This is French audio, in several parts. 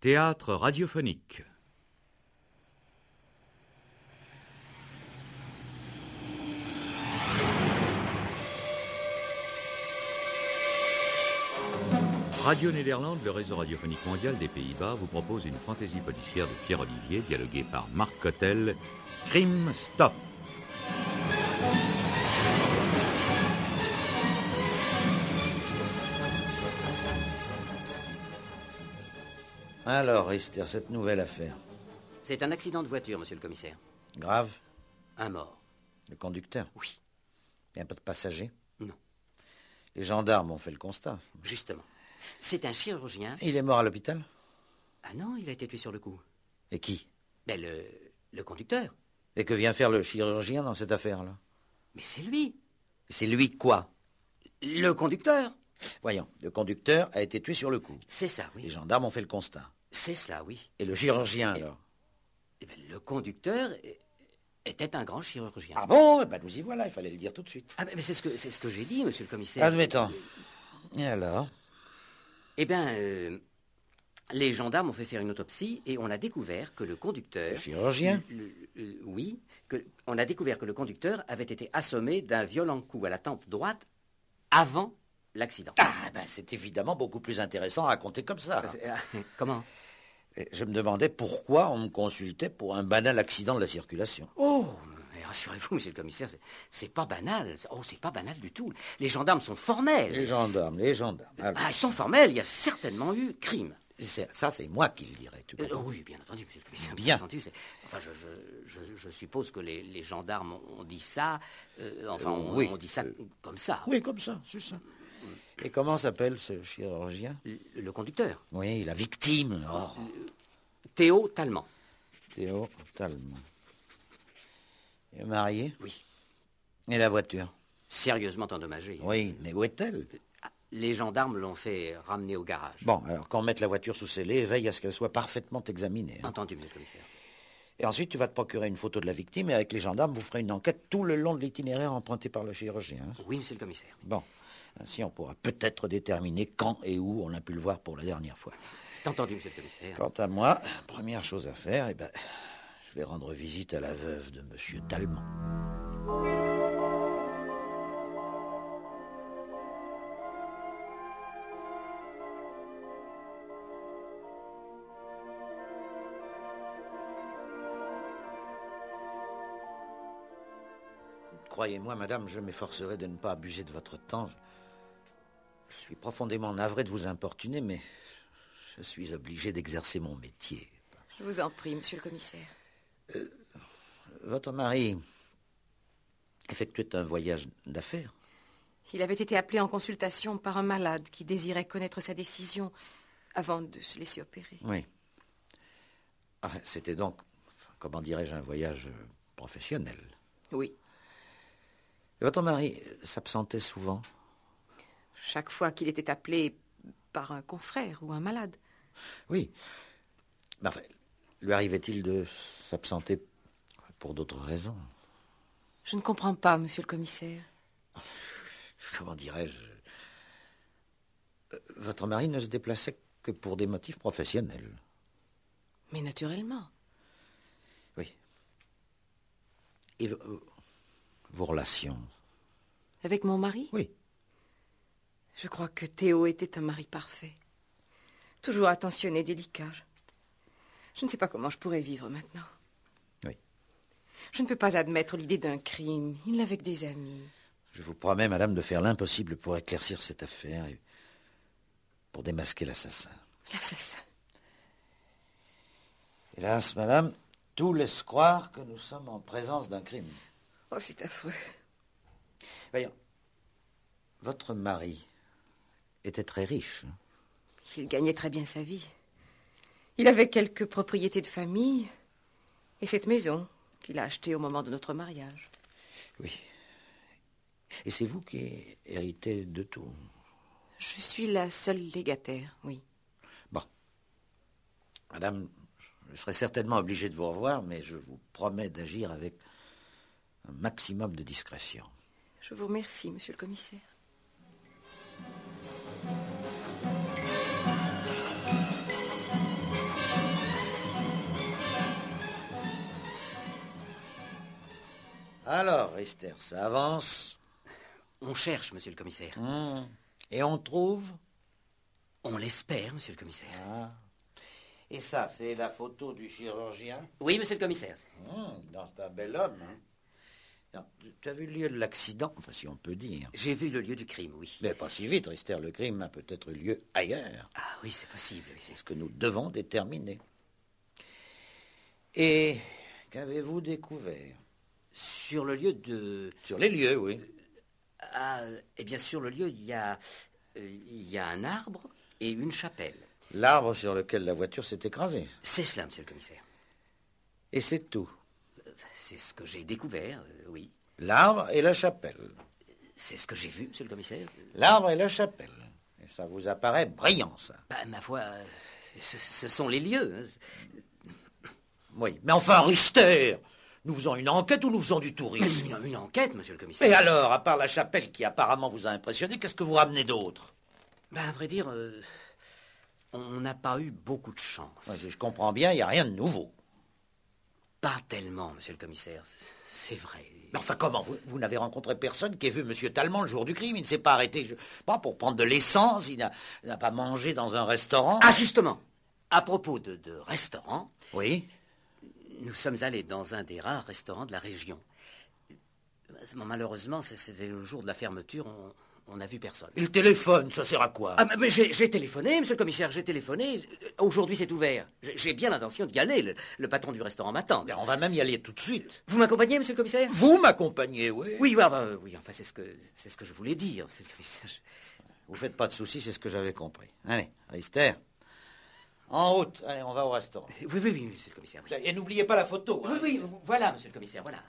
Théâtre radiophonique. Radio Nederland, le réseau radiophonique mondial des Pays-Bas, vous propose une fantaisie policière de Pierre Olivier, dialoguée par Marc Cottel, Crime Stop. Alors, Esther, cette nouvelle affaire. C'est un accident de voiture, monsieur le commissaire. Grave? Un mort. Le conducteur? Oui. Il n'y a pas de passager? Non. Les gendarmes ont fait le constat. Justement. C'est un chirurgien. Il est mort à l'hôpital? Ah non, il a été tué sur le coup. Et qui? Ben, le conducteur. Et que vient faire le chirurgien dans cette affaire-là? Mais c'est lui. C'est lui quoi? Le conducteur. Voyons, le conducteur a été tué sur le coup. C'est ça, oui. Les gendarmes ont fait le constat. C'est cela, oui. Et le chirurgien, alors? Eh ben, le conducteur était un grand chirurgien. Ah bon? Eh ben, nous y voilà, il fallait le dire tout de suite. Ah ben, c'est ce que j'ai dit, monsieur le commissaire. Admettons. Et alors? Eh bien, les gendarmes ont fait faire une autopsie et on a découvert que le conducteur... Le chirurgien? Oui, on a découvert que le conducteur avait été assommé d'un violent coup à la tempe droite avant l'accident. Ah, ben c'est évidemment beaucoup plus intéressant à raconter comme ça. Comment? Et je me demandais pourquoi on me consultait pour un banal accident de la circulation. Oh, mais rassurez-vous, monsieur le commissaire, c'est pas banal. Oh, c'est pas banal du tout. Les gendarmes sont formels. Les gendarmes. Alors. Ah, ils sont formels, il y a certainement eu crime. Ça, c'est moi qui le dirais. Oui, bien entendu, monsieur le commissaire. Bien. Entendu, enfin, je suppose que les gendarmes ont dit ça. Oui. On dit ça comme ça. Oui, comme ça, c'est ça. Et comment s'appelle ce chirurgien? Le conducteur. Oui, la victime. Oh. Théo Talman. Théo Talman. Il est marié? Oui. Et la voiture? Sérieusement endommagée. Oui, mais où est-elle? Les gendarmes l'ont fait ramener au garage. Bon, alors qu'on mette la voiture sous scellé, veille à ce qu'elle soit parfaitement examinée. Entendu, monsieur le commissaire. Et ensuite, tu vas te procurer une photo de la victime et avec les gendarmes, vous ferez une enquête tout le long de l'itinéraire emprunté par le chirurgien. Oui, monsieur le commissaire. Bon, ainsi on pourra peut-être déterminer quand et où on a pu le voir pour la dernière fois. C'est entendu, monsieur le commissaire. Quant à moi, première chose à faire, je vais rendre visite à la veuve de monsieur Talman. Croyez-moi, madame, je m'efforcerai de ne pas abuser de votre temps. Je suis profondément navré de vous importuner, mais je suis obligé d'exercer mon métier. Je vous en prie, monsieur le commissaire. Votre mari effectuait un voyage d'affaires? Il avait été appelé en consultation par un malade qui désirait connaître sa décision avant de se laisser opérer. Oui. Ah, c'était donc, comment dirais-je, un voyage professionnel? Oui. Votre mari s'absentait souvent? Chaque fois qu'il était appelé par un confrère ou un malade. Oui. Mais enfin, lui arrivait-il de s'absenter pour d'autres raisons? Je ne comprends pas, monsieur le commissaire. Comment dirais-je? Votre mari ne se déplaçait que pour des motifs professionnels. Mais naturellement. Oui. Et vos relations? Avec mon mari? Oui. Je crois que Théo était un mari parfait. Toujours attentionné, délicat. Je ne sais pas comment je pourrais vivre maintenant. Oui. Je ne peux pas admettre l'idée d'un crime. Il n'avait que des amis. Je vous promets, madame, de faire l'impossible pour éclaircir cette affaire et pour démasquer l'assassin. L'assassin? Hélas, madame, tout laisse croire que nous sommes en présence d'un crime. Oh, c'est affreux. Voyons, votre mari était très riche. Il gagnait très bien sa vie. Il avait quelques propriétés de famille et cette maison qu'il a achetée au moment de notre mariage. Oui. Et c'est vous qui héritez de tout? Je suis la seule légataire, oui. Bon. Madame, je serai certainement obligé de vous revoir, mais je vous promets d'agir avec un maximum de discrétion. Je vous remercie, monsieur le commissaire. Alors, Esther, ça avance? On cherche, monsieur le commissaire. Et on trouve? On l'espère, monsieur le commissaire. Ah. Et ça, c'est la photo du chirurgien? Oui, monsieur le commissaire. Non, c'est un bel homme. Hein? Non, tu as vu le lieu de l'accident? Enfin, si on peut dire. J'ai vu le lieu du crime, oui. Mais pas si vite, Esther. Le crime a peut-être eu lieu ailleurs. Ah oui, c'est possible. Oui. C'est ce que nous devons déterminer. Et qu'avez-vous découvert? Sur le lieu de... Sur les lieux, oui. Eh bien, sur le lieu, il y a un arbre et une chapelle. L'arbre sur lequel la voiture s'est écrasée. C'est cela, monsieur le commissaire. Et c'est tout? C'est ce que j'ai découvert, oui. L'arbre et la chapelle. C'est ce que j'ai vu, monsieur le commissaire. L'arbre et la chapelle. Et ça vous apparaît brillant, ça? Ma foi, ce sont les lieux. Hein. Oui, mais enfin, Rister, nous faisons une enquête ou nous faisons du tourisme? Une enquête, monsieur le commissaire. Et alors, à part la chapelle qui apparemment vous a impressionné, qu'est-ce que vous ramenez d'autre? À vrai dire, on n'a pas eu beaucoup de chance. Ouais, je comprends bien, il n'y a rien de nouveau. Pas tellement, monsieur le commissaire, c'est vrai. Mais enfin, comment? Vous n'avez rencontré personne qui ait vu M. Talmont le jour du crime? Il ne s'est pas arrêté pas pour prendre de l'essence, il n'a pas mangé dans un restaurant? Ah, justement, à propos de restaurant... Oui? Nous sommes allés dans un des rares restaurants de la région. Malheureusement, c'était le jour de la fermeture, on n'a vu personne. Et le téléphone, ça sert à quoi? Ah, mais j'ai téléphoné, monsieur le commissaire, j'ai téléphoné. Aujourd'hui, c'est ouvert. J'ai bien l'intention d'y aller. Le patron du restaurant m'attend. On va même y aller tout de suite. Vous m'accompagnez, monsieur le commissaire? Vous m'accompagnez, oui. Oui, oui, enfin, c'est ce que je voulais dire, monsieur le commissaire. Vous faites pas de soucis, c'est ce que j'avais compris. Allez, Rister, en route. Allez, on va au restaurant. Oui, monsieur le commissaire. Oui. Et n'oubliez pas la photo. Hein. Oui, voilà, monsieur le commissaire, voilà.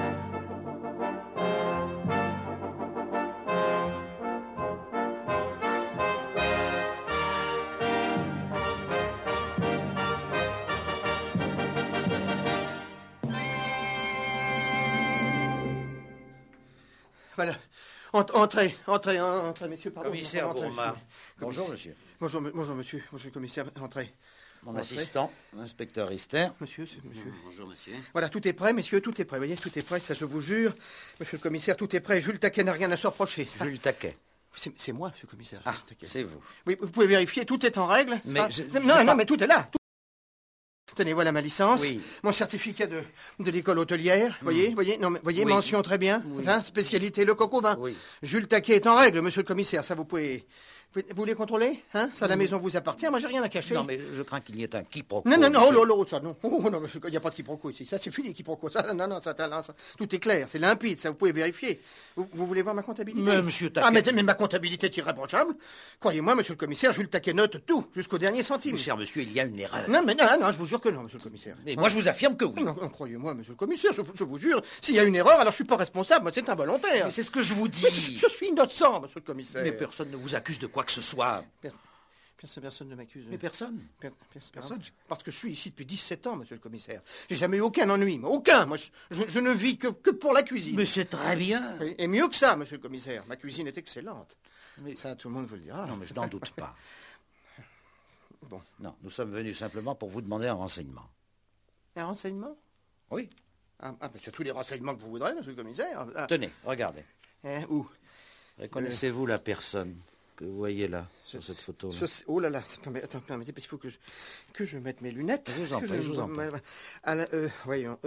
Voilà. Entrez, messieurs, pardon. Commissaire Bourma. Bonjour, monsieur. Bonjour, monsieur le commissaire, entrez. Mon assistant, l'inspecteur Rister. Monsieur, c'est monsieur. Bonjour, monsieur. Voilà, tout est prêt, messieurs, tout est prêt. Vous voyez, tout est prêt, ça je vous jure. Monsieur le commissaire, tout est prêt. Jules Taquet n'a rien à se reprocher. Jules Taquet. C'est moi, monsieur le commissaire. Ah, c'est vous. Oui, vous pouvez vérifier, tout est en règle. Mais non, mais tout est là. Tenez, voilà ma licence, oui. Mon certificat de l'école hôtelière, voyez, oui. Mention très bien, oui. Hein, spécialité le coq au vin. Oui. Jules Taquet est en règle, monsieur le commissaire, ça vous pouvez... Vous voulez contrôler, hein? Ça, la maison vous appartient, moi j'ai rien à cacher. Non, mais je crains qu'il y ait un quiproquo. Non, ça, non. Oh, non, il n'y a pas de quiproquo ici. Ça, c'est fini, quiproquo. Ça, non, ça, tout est clair, c'est limpide, ça, vous pouvez vérifier. Vous voulez voir ma comptabilité? Mais, monsieur Taquet... Ah, mais ma comptabilité est irréprochable. Croyez-moi, monsieur le commissaire, Jules Taquet note tout, jusqu'au dernier centime. Cher monsieur, il y a une erreur. Non, je vous jure que non, monsieur le commissaire. Mais moi, je vous affirme que oui. Non, croyez-moi, monsieur le commissaire, je vous jure, s'il y a une erreur, alors je suis pas responsable, moi, c'est involontaire. Mais c'est ce que je vous dis. Mais je suis innocent, monsieur le commissaire. Mais personne ne vous accuse de quoi que ce soit. Personne ne m'accuse. Mais personne. Personne. Parce que je suis ici depuis 17 ans, monsieur le commissaire. J'ai jamais eu aucun ennui, aucun. Moi, je ne vis que pour la cuisine. Mais c'est très bien. Et mieux que ça, monsieur le commissaire. Ma cuisine est excellente. Mais ça, tout le monde vous le dira. Non, mais je n'en doute pas. Bon. Non, nous sommes venus simplement pour vous demander un renseignement. Un renseignement? Oui. C'est tous les renseignements que vous voudrez, monsieur le commissaire. Tenez, regardez. Où? Reconnaissez-vous la personne que vous voyez là, sur cette photo-là? Oh là là, attends, permettez, parce qu'il faut que je mette mes lunettes. Je vous en prie. Voyons.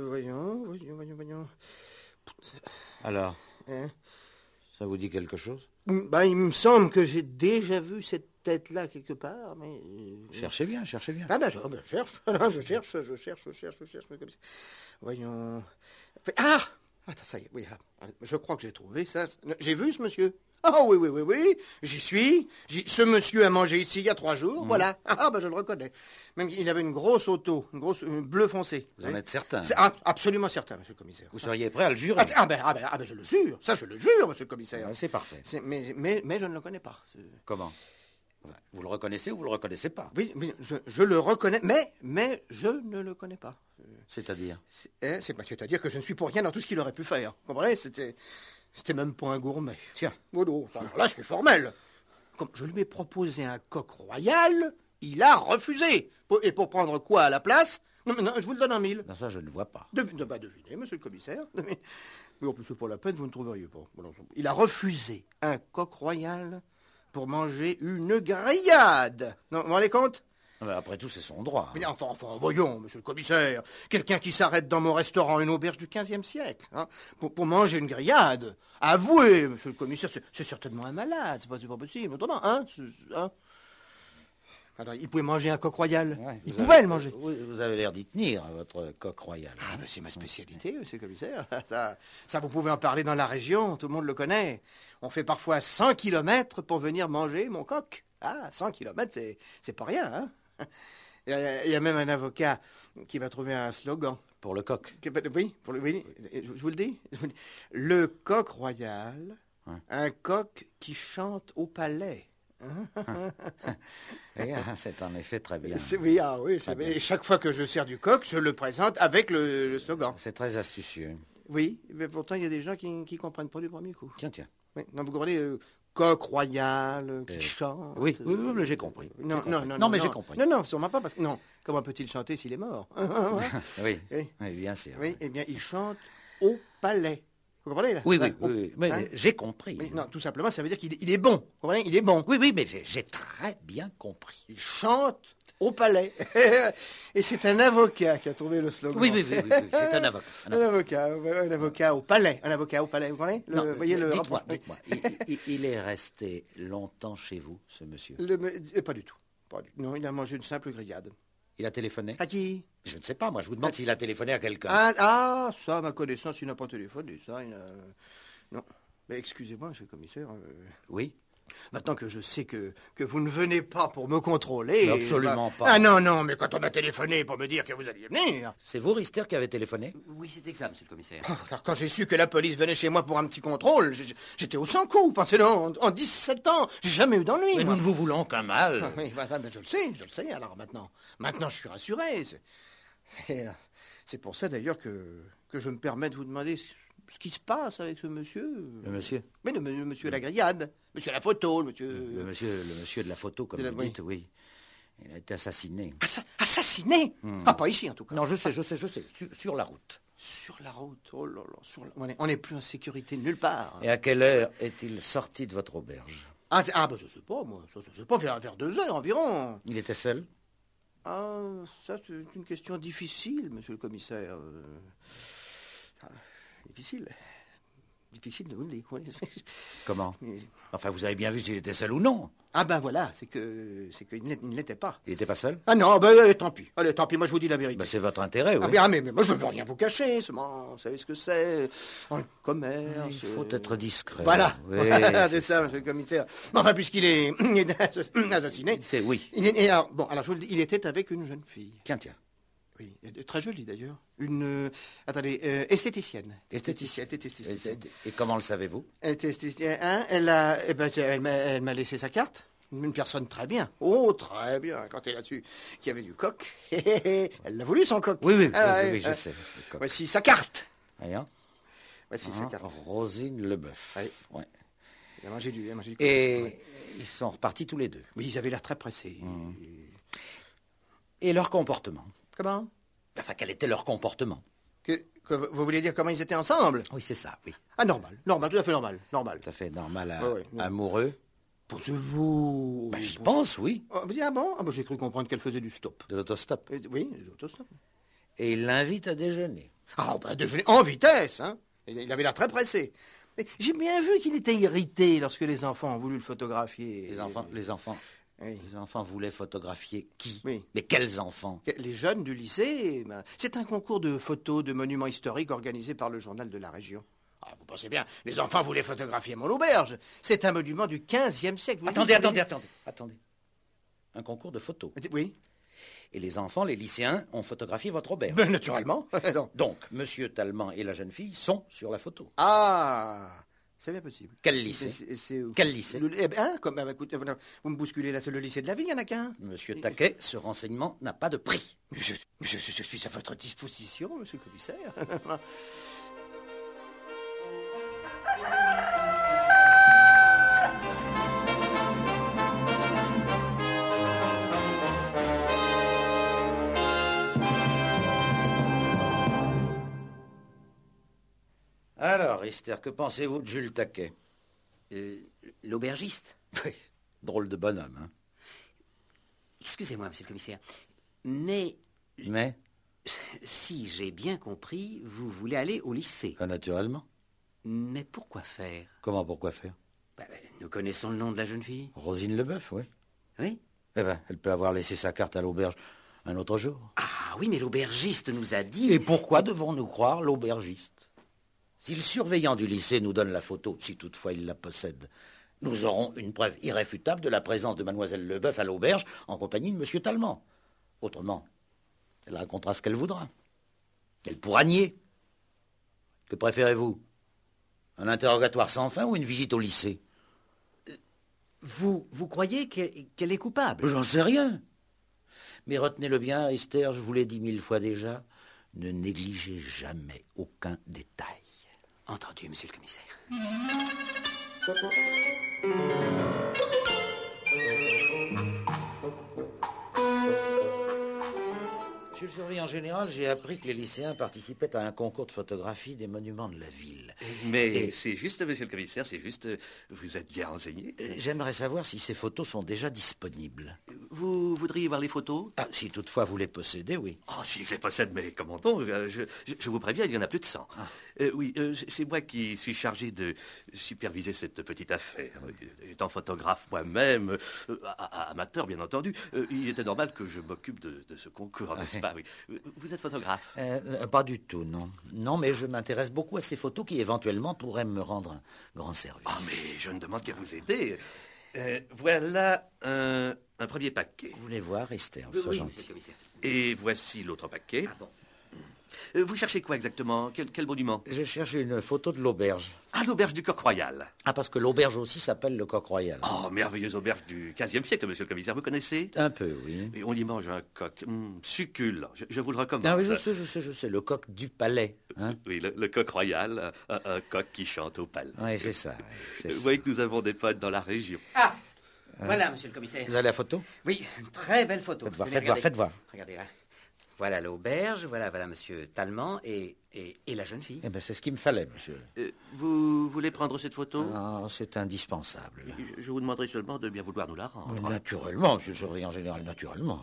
Alors, hein? Ça vous dit quelque chose? Il me semble que j'ai déjà vu cette tête-là quelque part, mais... Cherchez bien. je cherche. Voyons... Attends, ça y est, oui, je crois que j'ai trouvé ça. J'ai vu ce monsieur. Ah oui, j'y suis. Ce monsieur a mangé ici il y a 3 jours, voilà. Je le reconnais. Même il avait une grosse auto, une bleu foncé. Vous en êtes certain? Absolument certain, monsieur le commissaire. Vous seriez prêt à le jurer? Je le jure. Ça, je le jure, monsieur le commissaire. C'est parfait. Mais je ne le connais pas. Comment? Vous le reconnaissez ou vous le reconnaissez pas? Oui, je le reconnais, mais je ne le connais pas. C'est-à-dire? C'est-à-dire que je ne suis pour rien dans tout ce qu'il aurait pu faire. Vous comprenez? C'était même pas un gourmet. Tiens. Alors là, je suis formel. Comme je lui ai proposé un coq royal, Il a refusé. Et pour prendre quoi à la place? Non, je vous le donne en 1000. Non, ça, je ne vois pas. Devinez, monsieur le commissaire. Mais en plus, c'est pas la peine, vous ne trouveriez pas. Il a refusé un coq royal pour manger une grillade. Non, vous vous rendez compte? Mais après tout, c'est son droit. Mais enfin, voyons, monsieur le commissaire. Quelqu'un qui s'arrête dans mon restaurant, une auberge du XVe siècle, hein, pour manger une grillade. Avouez, monsieur le commissaire, c'est certainement un malade. C'est pas possible. Autrement, hein? Alors, il pouvait manger un coq royal. Ouais, il pouvait le manger. Vous avez l'air d'y tenir, votre coq royal. Ah, ben c'est ma spécialité, monsieur le commissaire. Ça, vous pouvez en parler dans la région, tout le monde le connaît. On fait parfois 100 kilomètres pour venir manger mon coq. Ah, 100 kilomètres, c'est pas rien, hein? Il y a même un avocat qui va trouver un slogan. Pour le coq? Oui, je vous le dis. Le coq royal, un coq qui chante au palais. C'est en effet très bien. Et chaque fois que je sers du coq, je le présente avec le slogan. C'est très astucieux. Oui, mais pourtant il y a des gens qui ne comprennent pas du premier coup. Tiens. Oui, non, vous comprenez, coq royal, qui chante. Oui, mais j'ai compris. Non, j'ai compris. Non, sûrement pas, parce que non, comment peut-il chanter s'il est mort? Oui, bien sûr. Oui, eh bien, il chante au palais. Vous comprenez là? Oui, mais j'ai compris. Mais non, tout simplement, ça veut dire qu'il est bon. Vous comprenez? Il est bon. Oui, mais j'ai très bien compris. Il chante au palais. Et c'est un avocat qui a trouvé le slogan. Oui, c'est un avocat. Un avocat au palais. Un avocat au palais, vous comprenez? Dites-moi. Il est resté longtemps chez vous, ce monsieur? Pas du tout. Non, il a mangé une simple grillade. Il a téléphoné? À qui? Je ne sais pas, moi je vous demande s'il a téléphoné à quelqu'un. Ça, à ma connaissance, il n'a pas téléphoné, ça. Non. Mais excusez-moi, monsieur le commissaire. Oui? Maintenant que je sais que vous ne venez pas pour me contrôler... Absolument pas. Ah non, mais quand on m'a téléphoné pour me dire que vous alliez venir... C'est vous, Rister, qui avez téléphoné? Oui, c'est exact, monsieur le commissaire. Alors, quand j'ai su que la police venait chez moi pour un petit contrôle, j'étais au sans-coup. Pensez donc, en 17 ans, j'ai jamais eu d'ennui. Mais nous ne vous voulons qu'un mal. Oui, je le sais, alors maintenant. Maintenant, je suis rassuré. C'est pour ça, d'ailleurs, que je me permets de vous demander... ce qui se passe avec ce monsieur. Le monsieur? Mais le monsieur la grillade, monsieur la photo, le monsieur... Le monsieur de la photo, comme vous dites, oui. Il a été assassiné. Assassiné? Ah, pas ici, en tout cas. Non, je sais, sur la route. Sur la route, oh là là, on n'est plus en sécurité nulle part. Et à quelle heure est-il sorti de votre auberge? Je sais pas, moi. Je sais pas, vers 2 heures environ. Il était seul? Ça, c'est une question difficile, monsieur le commissaire. Difficile de vous le dire. Oui. Comment? Enfin, vous avez bien vu s'il était seul ou non. Voilà, c'est qu'il ne l'était pas. Il n'était pas seul? Non, allez, tant pis, moi je vous dis la vérité. C'est votre intérêt, oui. Mais moi je ne veux rien vous cacher, vous savez ce que c'est, dans le commerce... Il faut être discret. Voilà, oui, c'est ça, monsieur le commissaire. Mais enfin, puisqu'il est assassiné... Oui. Alors je vous le dis, il était avec une jeune fille. Tiens. Oui, très jolie d'ailleurs. Esthéticienne. Esthéticienne. Et comment le savez-vous? Esthéticienne, elle m'a laissé sa carte. Une personne très bien. Oh, très bien. Quand elle a su qu'il y avait du coq, elle l'a voulu, son coq. Oui, je sais. Voici sa carte. Voici sa carte. Rosine Leboeuf. Oui. Ouais. Il a mangé du coq. Et ils sont repartis tous les deux. Oui, ils avaient l'air très pressés. Et leur comportement? Comment? Enfin, quel était leur comportement? Vous voulez dire comment ils étaient ensemble? Oui, c'est ça, oui. Normal, tout à fait normal. Tout à fait normal, oui. Amoureux? Pensez-vous? J'y pense, oui. Vous dites, j'ai cru comprendre qu'elle faisait du stop. De l'autostop? Oui, de l'autostop. Et il l'invite à déjeuner? Déjeuner en vitesse, hein. Il avait l'air très pressé. J'ai bien vu qu'il était irrité lorsque les enfants ont voulu le photographier. Les enfants voulaient photographier qui? Oui. Mais quels enfants? Les jeunes du lycée. C'est un concours de photos de monuments historiques organisé par le journal de la région. Vous pensez bien, les enfants voulaient photographier mon auberge. C'est un monument du XVe siècle. Attendez. Un concours de photos? Oui. Et les enfants, les lycéens, ont photographié votre auberge? Naturellement. Donc, Monsieur Talleyrand et la jeune fille sont sur la photo? C'est bien possible. Quel lycée? Quel lycée? Écoutez, vous me bousculez là, c'est le lycée de la ville, il n'y en a qu'un. Monsieur Taquet, ce renseignement n'a pas de prix. Je suis à votre disposition, monsieur le commissaire. Esther, que pensez-vous de Jules Taquet? L'aubergiste. Oui, drôle de bonhomme, hein. Excusez-moi, monsieur le commissaire, mais Mais, si j'ai bien compris, vous voulez aller au lycée. naturellement. Mais pourquoi faire? Comment, pourquoi faire? Nous connaissons le nom de la jeune fille. Rosine Leboeuf, oui. Oui? Eh ben, elle peut avoir laissé sa carte à l'auberge un autre jour. Ah oui, mais l'aubergiste nous a dit... Et pourquoi devons-nous croire l'aubergiste? Si le surveillant du lycée nous donne la photo, si toutefois il la possède, nous aurons une preuve irréfutable de la présence de mademoiselle Leboeuf à l'auberge en compagnie de monsieur Talmant. Autrement, elle racontera ce qu'elle voudra. Elle pourra nier. Que préférez-vous? Un interrogatoire sans fin ou une visite au lycée? Vous croyez qu'elle est coupable? J'en sais rien. Mais retenez-le bien, Esther, je vous l'ai dit 1000 fois déjà, ne négligez jamais aucun détail. Entendu, monsieur le commissaire. Monsieur le surveillant général, j'ai appris que les lycéens participaient à un concours de photographie des monuments de la ville. Mais c'est juste, monsieur le commissaire, c'est juste, vous êtes bien renseigné. J'aimerais savoir si ces photos sont déjà disponibles. Vous voudriez voir les photos? Ah, si toutefois vous les possédez, oui. Oh, si je les possède, mais comment on je vous préviens, il y en a plus de 100. Oui, c'est moi qui suis chargé de superviser cette petite affaire. Étant photographe moi-même, amateur bien entendu, il était normal que je m'occupe de ce concours, n'est-ce pas? Oui. Vous êtes photographe? Pas du tout, non. Non, mais je m'intéresse beaucoup à ces photos qui éventuellement pourraient me rendre un grand service. Ah, mais je ne demande qu'à vous aider. Voilà un premier paquet. Vous voulez voir, Esther, Oui, sois monsieur gentil. le commissaire. Et voici l'autre paquet. Ah bon. Vous cherchez quoi exactement? Quel monument? Je cherche une photo de l'auberge. Ah, l'auberge du Coq Royal. Ah, parce que l'auberge aussi s'appelle le Coq Royal. Oh, merveilleuse auberge du XVe siècle, monsieur le commissaire, vous connaissez? Un peu, oui. Et on y mange un coq succulent. Je vous le recommande. Ah oui, je sais, le coq du palais. Hein? Oui, le Coq Royal, un coq qui chante au palais. Oui, c'est ça. Vous voyez que nous avons des potes dans la région. Ah, voilà, monsieur le commissaire. Vous avez la photo? Oui, une très belle photo. Faites voir, Tenez, faites voir, regardez. faites voir. Regardez là. Voilà l'auberge, voilà monsieur Talmant et la jeune fille. Eh bien, c'est ce qu'il me fallait, monsieur. Vous voulez prendre cette photo? Ah, c'est indispensable. Je vous demanderai seulement de bien vouloir nous la rendre. Mais naturellement, monsieur le surveillant général, naturellement.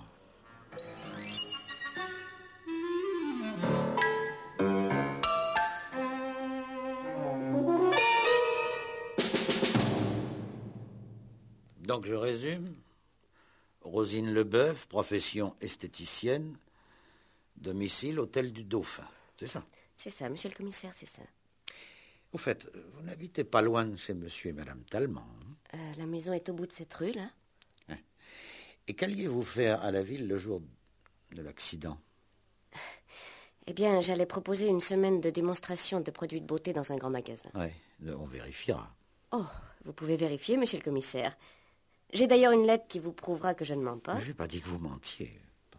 Donc, je résume. Rosine Leboeuf, profession esthéticienne, domicile, hôtel du Dauphin. C'est ça? C'est ça, monsieur le commissaire, c'est ça. Au fait, vous n'habitez pas loin de chez monsieur et madame Talmant. Hein? La maison est au bout de cette rue, là. Et qu'alliez-vous faire à la ville le jour de l'accident? Eh bien, j'allais proposer une semaine de démonstration de produits de beauté dans un grand magasin. Oui, on vérifiera. Oh, vous pouvez vérifier, monsieur le commissaire. J'ai d'ailleurs une lettre qui vous prouvera que je ne mens pas. Je n'ai pas dit que vous mentiez.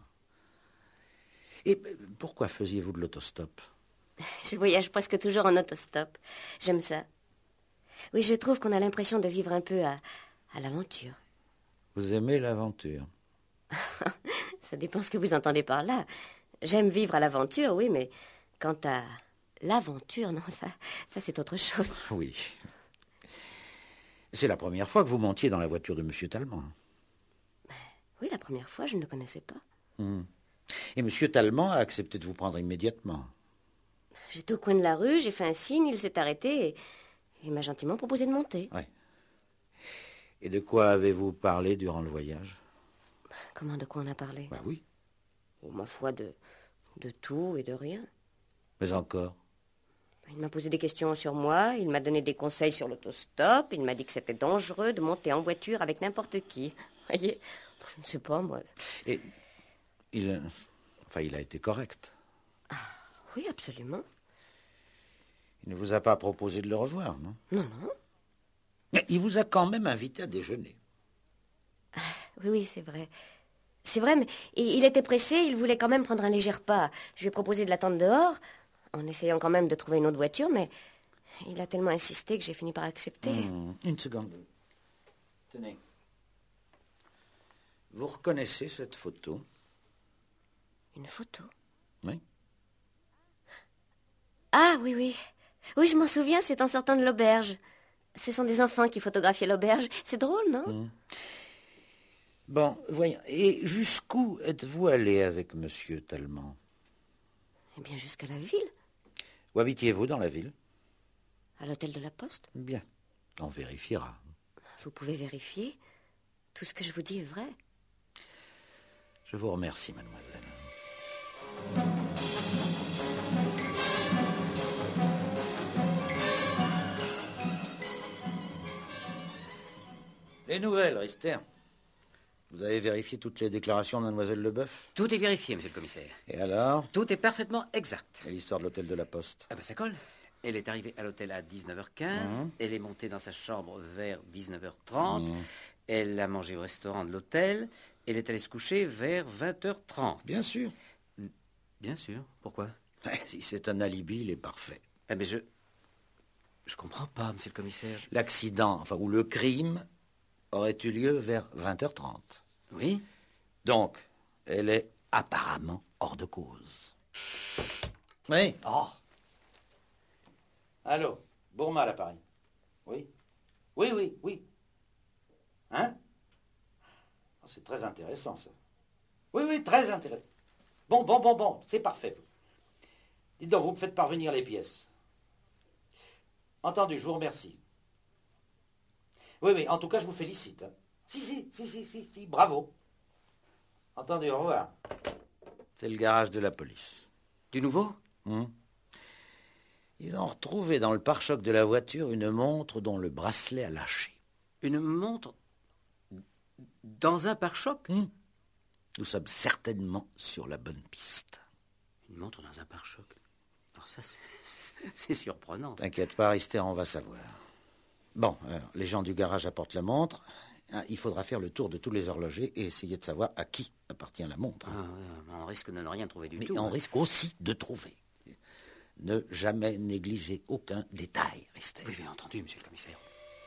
Et pourquoi faisiez-vous de l'autostop? Je voyage presque toujours en autostop. J'aime ça. Oui, je trouve qu'on a l'impression de vivre un peu à l'aventure. Vous aimez l'aventure? Ça dépend ce que vous entendez par là. J'aime vivre à l'aventure, oui, mais quant à l'aventure, non, ça c'est autre chose. Oui. C'est la première fois que vous montiez dans la voiture de monsieur Talmant. Oui, la première fois, je ne le connaissais pas. Et monsieur Talmant a accepté de vous prendre immédiatement. J'étais au coin de la rue, j'ai fait un signe, il s'est arrêté et il m'a gentiment proposé de monter. Oui. Et de quoi avez-vous parlé durant le voyage? Comment, de quoi on a parlé? Bah oui. Oh, ma foi, de tout et de rien. Mais encore? Il m'a posé des questions sur moi, il m'a donné des conseils sur l'autostop, il m'a dit que c'était dangereux de monter en voiture avec n'importe qui. Voyez, je ne sais pas, moi. Et il a été correct. Oui, absolument. Il ne vous a pas proposé de le revoir, non? Non, non. Mais il vous a quand même invité à déjeuner. Oui, c'est vrai. C'est vrai, mais il était pressé, il voulait quand même prendre un léger repas. Je lui ai proposé de l'attendre dehors, en essayant quand même de trouver une autre voiture, mais il a tellement insisté que j'ai fini par accepter. Une seconde. Tenez. Vous reconnaissez cette photo? Une photo? Oui. Ah, oui, oui. Oui, je m'en souviens, c'est en sortant de l'auberge. Ce sont des enfants qui photographiaient l'auberge. C'est drôle, non? Bon, voyons. Et jusqu'où êtes-vous allé avec monsieur Talmant? Eh bien, jusqu'à la ville. Où habitiez-vous dans la ville? À l'hôtel de la Poste. Bien, on vérifiera. Vous pouvez vérifier. Tout ce que je vous dis est vrai. Je vous remercie, mademoiselle. Les nouvelles, Rister. Vous avez vérifié toutes les déclarations de mademoiselle Leboeuf? Tout est vérifié, monsieur le commissaire. Et alors? Tout est parfaitement exact. Et l'histoire de l'hôtel de la Poste? Ah ben ça colle. Elle est arrivée à l'hôtel à 19h15. Elle est montée dans sa chambre vers 19h30. Elle a mangé au restaurant de l'hôtel. Elle est allée se coucher vers 20h30. Bien sûr. Bien sûr. Pourquoi? Si c'est un alibi, il est parfait. Ah mais je comprends pas, monsieur le commissaire. L'accident, enfin, ou le crime, aurait eu lieu vers 20h30. Oui? Donc, elle est apparemment hors de cause. Oui. Oh. Allô, Bourmal à Paris. Oui. Oui. Hein? Oh, c'est très intéressant, ça. Oui, très intéressant. Bon, c'est parfait, vous. Dites donc, vous me faites parvenir les pièces. Entendu, je vous remercie. Oui, en tout cas, je vous félicite. Hein. Si, bravo. Entendu, au revoir. C'est le garage de la police. Du nouveau? Ils ont retrouvé dans le pare-choc de la voiture une montre dont le bracelet a lâché. Une montre dans un pare-choc? Nous sommes certainement sur la bonne piste. Une montre dans un pare-choc? Alors ça, c'est surprenant. T'inquiète pas, Rister, on va savoir. Bon, alors, les gens du garage apportent la montre. Il faudra faire le tour de tous les horlogers et essayer de savoir à qui appartient la montre. On risque de ne rien trouver du Mais tout. on risque aussi de trouver. Ne jamais négliger aucun détail, Rister. Oui, bien entendu, monsieur le commissaire.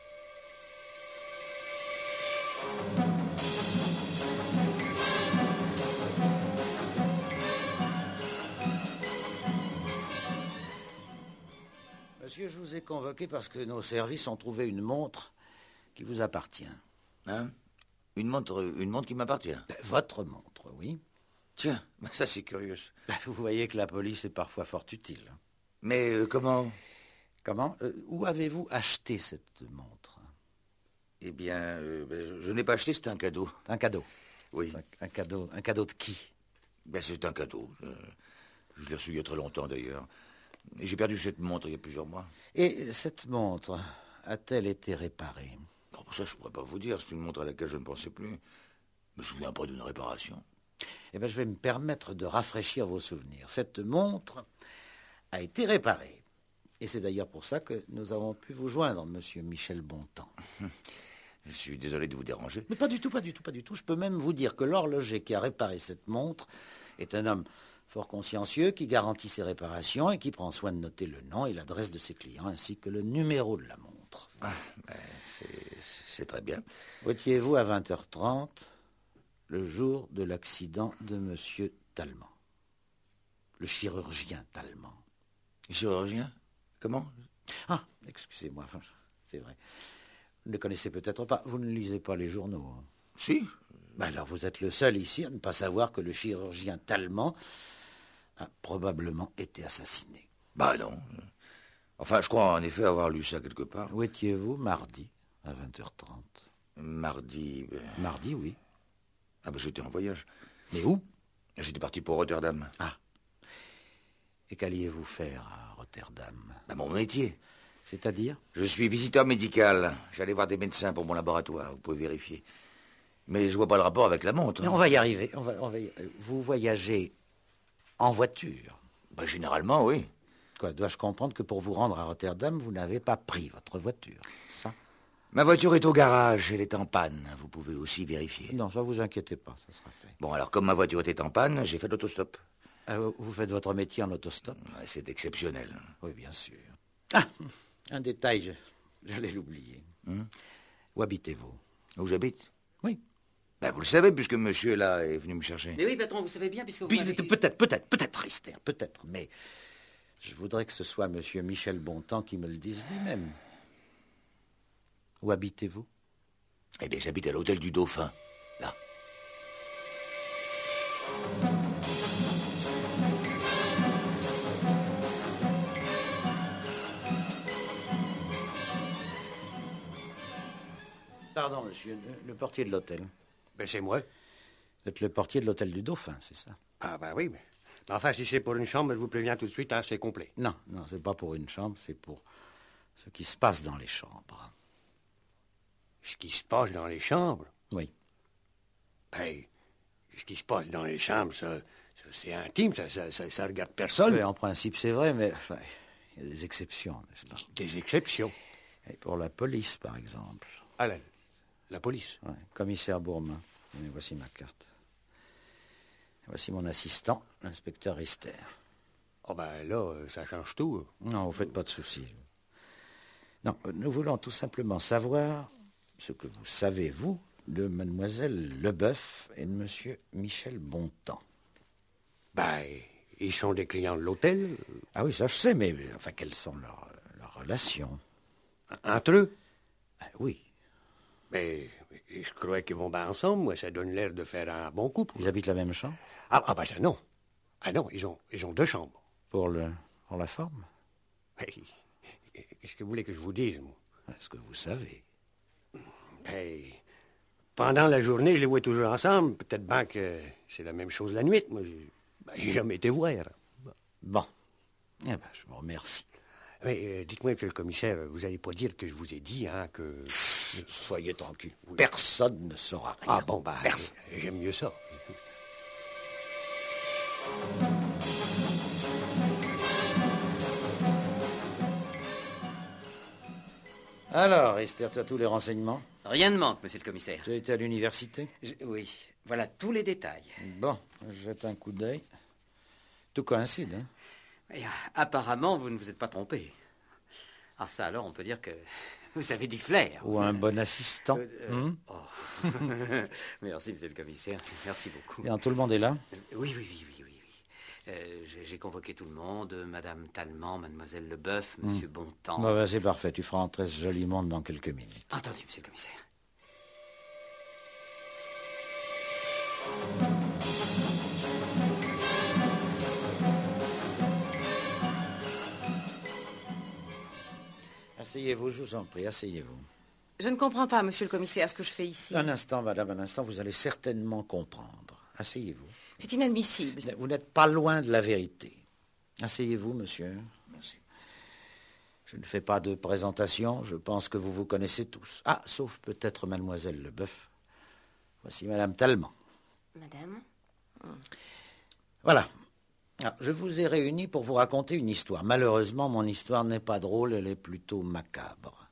Monsieur, je vous ai convoqué parce que nos services ont trouvé une montre qui vous appartient. Hein? Une montre qui m'appartient? Votre montre, oui. Tiens, ça c'est curieux. Vous voyez que la police est parfois fort utile. Mais comment? Comment? Où avez-vous acheté cette montre? Eh bien, je n'ai pas acheté, c'était un cadeau. Un cadeau? Oui. Un cadeau de qui? Ben, c'est un cadeau. Je l'ai reçu il y a très longtemps d'ailleurs. Et j'ai perdu cette montre il y a plusieurs mois. Et cette montre a-t-elle été réparée? Oh, ça, je ne pourrais pas vous dire. C'est une montre à laquelle je ne pensais plus. Je me souviens pas d'une réparation. Eh bien, je vais me permettre de rafraîchir vos souvenirs. Cette montre a été réparée. Et c'est d'ailleurs pour ça que nous avons pu vous joindre, monsieur Michel Bontemps. Je suis désolé de vous déranger. Mais pas du tout. Je peux même vous dire que l'horloger qui a réparé cette montre est un homme fort consciencieux qui garantit ses réparations et qui prend soin de noter le nom et l'adresse de ses clients ainsi que le numéro de la montre. C'est très bien. Où étiez-vous à 20h30 le jour de l'accident de monsieur Talmant? Le chirurgien Talmant. Chirurgien? Comment? Ah, excusez-moi, c'est vrai. Vous ne le connaissez peut-être pas. Vous ne lisez pas les journaux. Hein. Si. Ben alors vous êtes le seul ici à ne pas savoir que le chirurgien Talmant a probablement été assassiné. Bah non. Enfin, je crois en effet avoir lu ça quelque part. Où étiez-vous mardi à 20h30? Mardi... Mardi, oui. Ah ben j'étais en voyage. Mais où? J'étais parti pour Rotterdam. Ah. Et qu'alliez-vous faire à Rotterdam? Ben, mon métier. C'est-à-dire? Je suis visiteur médical. J'allais voir des médecins pour mon laboratoire, vous pouvez vérifier. Mais je vois pas le rapport avec la montre. Mais on va y arriver. Vous voyagez en voiture? Ben, généralement, oui. Quoi, dois-je comprendre que pour vous rendre à Rotterdam, vous n'avez pas pris votre voiture? Ça? Ma voiture est au garage, elle est en panne. Vous pouvez aussi vérifier. Non, ça vous inquiétez pas, ça sera fait. Bon, alors comme ma voiture était en panne, j'ai fait l'autostop. Vous faites votre métier en autostop? C'est exceptionnel. Oui, bien sûr. Ah, un détail, j'allais l'oublier. Où habitez-vous? Où j'habite? Oui. Ben, vous le savez, puisque monsieur, là, est venu me chercher. Mais oui, patron, vous savez bien, puisque vous... Peut-être, Rister, peut-être, mais Je voudrais que ce soit monsieur Michel Bontemps qui me le dise lui-même. Où habitez-vous? Eh bien, j'habite à l'hôtel du Dauphin, là. Pardon, monsieur, le portier de l'hôtel. Ben, c'est moi. Vous êtes le portier de l'hôtel du Dauphin, c'est ça? Ah, ben oui, mais enfin, si c'est pour une chambre, je vous préviens tout de suite, hein, c'est complet. Non, c'est pas pour une chambre, c'est pour ce qui se passe dans les chambres. Ce qui se passe dans les chambres? Oui. Ben, ce qui se passe dans les chambres, ça c'est intime, ça regarde personne. Oui, en principe, c'est vrai, mais enfin, il y a des exceptions, n'est-ce pas? Des exceptions? Et pour la police, par exemple. Ah, la police? Ouais, commissaire Bourmin. Et voici ma carte. Voici mon assistant, l'inspecteur Esther. Oh ben là, ça change tout. Non, vous faites pas de soucis. Non, nous voulons tout simplement savoir ce que vous savez, vous, de mademoiselle Leboeuf et de monsieur Michel Bontemps. Ben, ils sont des clients de l'hôtel. Ah oui, ça je sais, mais enfin, quelles sont leurs relations? Entre eux? Oui. Mais je crois qu'ils vont bien ensemble. Moi, ça donne l'air de faire un bon couple. Ils habitent la même chambre? Ah ben ça, non. Ah non, ils ont deux chambres. Pour la forme? Hey, qu'est-ce que vous voulez que je vous dise, moi? Est-ce que vous savez? Hey, pendant la journée, je les vois toujours ensemble. Peut-être bien que c'est la même chose la nuit. Moi, j'ai jamais été voir. Bon. Eh ben, je vous remercie. Mais dites-moi, monsieur le commissaire, vous n'allez pas dire que je vous ai dit, hein, que... Soyez tranquille. Oui. Personne ne saura rien. Ah bon, personne. J'aime mieux ça. Alors, Esther, tu as tous les renseignements? Rien ne manque, monsieur le commissaire. Tu as été à l'université? Oui, voilà tous les détails. Bon, je jette un coup d'œil. Tout coïncide, hein? Et, apparemment, vous ne vous êtes pas trompé. Ah ça, alors, on peut dire que vous avez du flair. Ou un bon assistant. Oh. Merci, monsieur le commissaire. Merci beaucoup. Et tout le monde est là? Oui. J'ai convoqué tout le monde, madame Tallement, mademoiselle Leboeuf, monsieur Bontemps. Bah, c'est parfait, tu feras entrer ce joli monde dans quelques minutes. Entendu, monsieur le commissaire. Asseyez-vous, je vous en prie, asseyez-vous. Je ne comprends pas, monsieur le commissaire, ce que je fais ici. Un instant, madame, un instant, vous allez certainement comprendre. Asseyez-vous. C'est inadmissible. Vous n'êtes pas loin de la vérité. Asseyez-vous, monsieur. Merci. Je ne fais pas de présentation, je pense que vous vous connaissez tous. Ah, sauf peut-être mademoiselle Leboeuf. Voici madame Tallement. Madame? Voilà. Alors, je vous ai réunis pour vous raconter une histoire. Malheureusement, mon histoire n'est pas drôle, elle est plutôt macabre.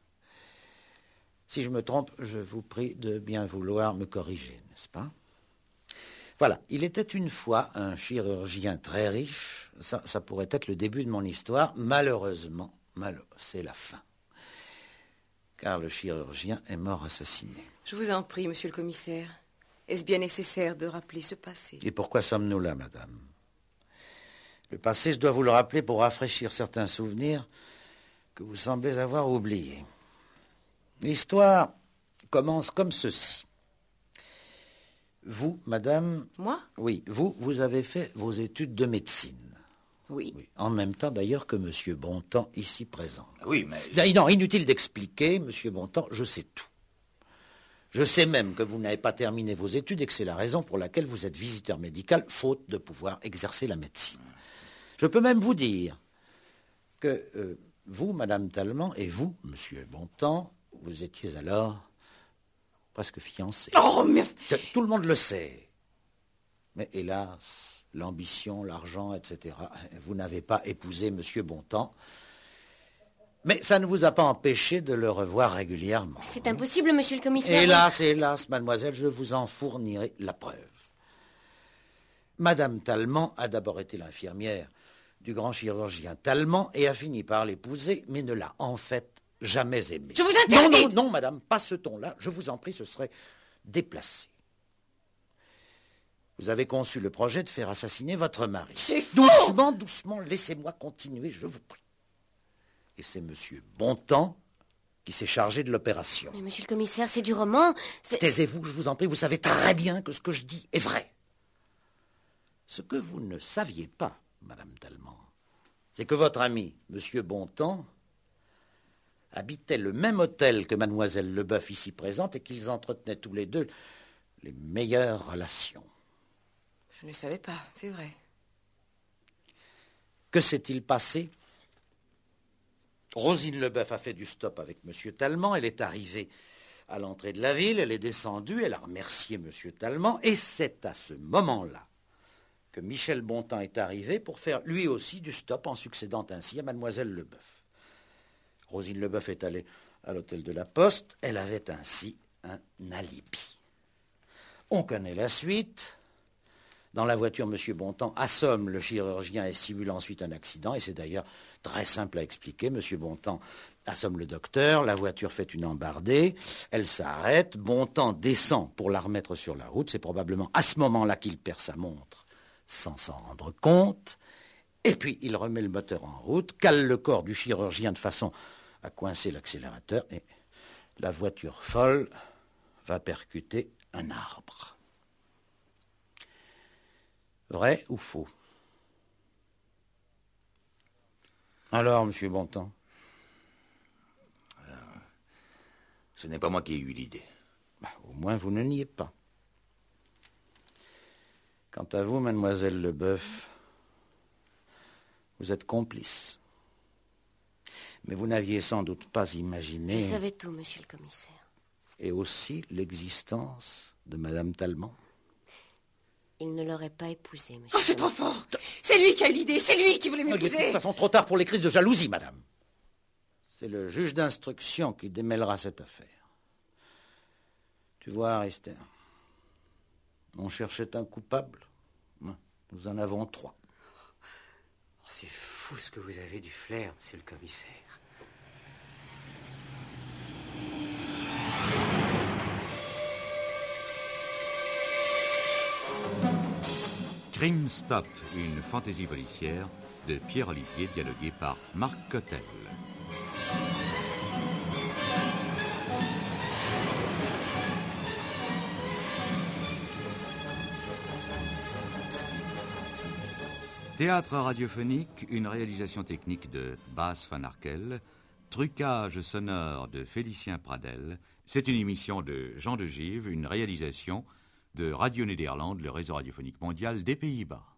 Si je me trompe, je vous prie de bien vouloir me corriger, n'est-ce pas? Voilà, il était une fois un chirurgien très riche. Ça pourrait être le début de mon histoire. Malheureusement, c'est la fin. Car le chirurgien est mort assassiné. Je vous en prie, monsieur le commissaire. Est-ce bien nécessaire de rappeler ce passé? Et pourquoi sommes-nous là, madame? Le passé, je dois vous le rappeler pour rafraîchir certains souvenirs que vous semblez avoir oubliés. L'histoire commence comme ceci. Vous, madame... Moi? Oui, vous avez fait vos études de médecine. Oui. En même temps, d'ailleurs, que monsieur Bontemps, ici présent. Oui, mais... Non, inutile d'expliquer, monsieur Bontemps, je sais tout. Je sais même que vous n'avez pas terminé vos études et que c'est la raison pour laquelle vous êtes visiteur médical, faute de pouvoir exercer la médecine. Je peux même vous dire que vous, madame Tallement, et vous, monsieur Bontemps, vous étiez alors... presque fiancé. Oh, mais... Tout le monde le sait. Mais hélas, l'ambition, l'argent, etc., vous n'avez pas épousé monsieur Bontemps. Mais ça ne vous a pas empêché de le revoir régulièrement. C'est impossible, monsieur le commissaire. Hélas, mademoiselle, je vous en fournirai la preuve. Madame Tallement a d'abord été l'infirmière du grand chirurgien Tallement et a fini par l'épouser, mais ne l'a en fait jamais aimé. Je vous interdis! Non, madame, pas ce ton-là. Je vous en prie, ce serait déplacé. Vous avez conçu le projet de faire assassiner votre mari. C'est faux! Doucement, doucement, laissez-moi continuer, je vous prie. Et c'est monsieur Bontemps qui s'est chargé de l'opération. Mais monsieur le commissaire, c'est du roman. Taisez-vous, je vous en prie, vous savez très bien que ce que je dis est vrai. Ce que vous ne saviez pas, Madame Tallement, c'est que votre ami, monsieur Bontemps, habitait le même hôtel que mademoiselle Leboeuf ici présente et qu'ils entretenaient tous les deux les meilleures relations. Je ne savais pas, c'est vrai. Que s'est-il passé? Rosine Leboeuf a fait du stop avec monsieur Tallement. Elle est arrivée à l'entrée de la ville, elle est descendue, elle a remercié monsieur Tallement, et c'est à ce moment-là que Michel Bontemps est arrivé pour faire lui aussi du stop en succédant ainsi à mademoiselle Leboeuf. Rosine Leboeuf est allée à l'hôtel de la Poste, elle avait ainsi un alibi. On connaît la suite. Dans la voiture, M. Bontemps assomme le chirurgien et simule ensuite un accident, et c'est d'ailleurs très simple à expliquer. M. Bontemps assomme le docteur, la voiture fait une embardée, elle s'arrête, Bontemps descend pour la remettre sur la route, c'est probablement à ce moment-là qu'il perd sa montre, sans s'en rendre compte, et puis il remet le moteur en route, cale le corps du chirurgien de façon à coincer l'accélérateur, et la voiture folle va percuter un arbre. Vrai ou faux? Alors, monsieur Bontemps? Ce n'est pas moi qui ai eu l'idée. Au moins, vous ne niez pas. Quant à vous, mademoiselle Leboeuf, vous êtes complice. Mais vous n'aviez sans doute pas imaginé... Je savais tout, monsieur le commissaire. Et aussi l'existence de madame Tallement. Il ne l'aurait pas épousée, monsieur. Oh, c'est trop fort! C'est lui qui a eu l'idée, c'est lui qui voulait Il est de m'épouser! toute façon trop tard pour les crises de jalousie, madame. C'est le juge d'instruction qui démêlera cette affaire. Tu vois, Arister, on cherchait un coupable. Nous en avons 3. Oh, c'est fou ce que vous avez du flair, monsieur le commissaire. Crime Stop, une fantaisie policière de Pierre-Olivier, dialogué par Marc Cottel. Théâtre radiophonique, une réalisation technique de Bas Van Arkel, trucage sonore de Félicien Pradel. C'est une émission de Jean de Gives, une réalisation de Radio Nederland, le réseau radiophonique mondial des Pays-Bas.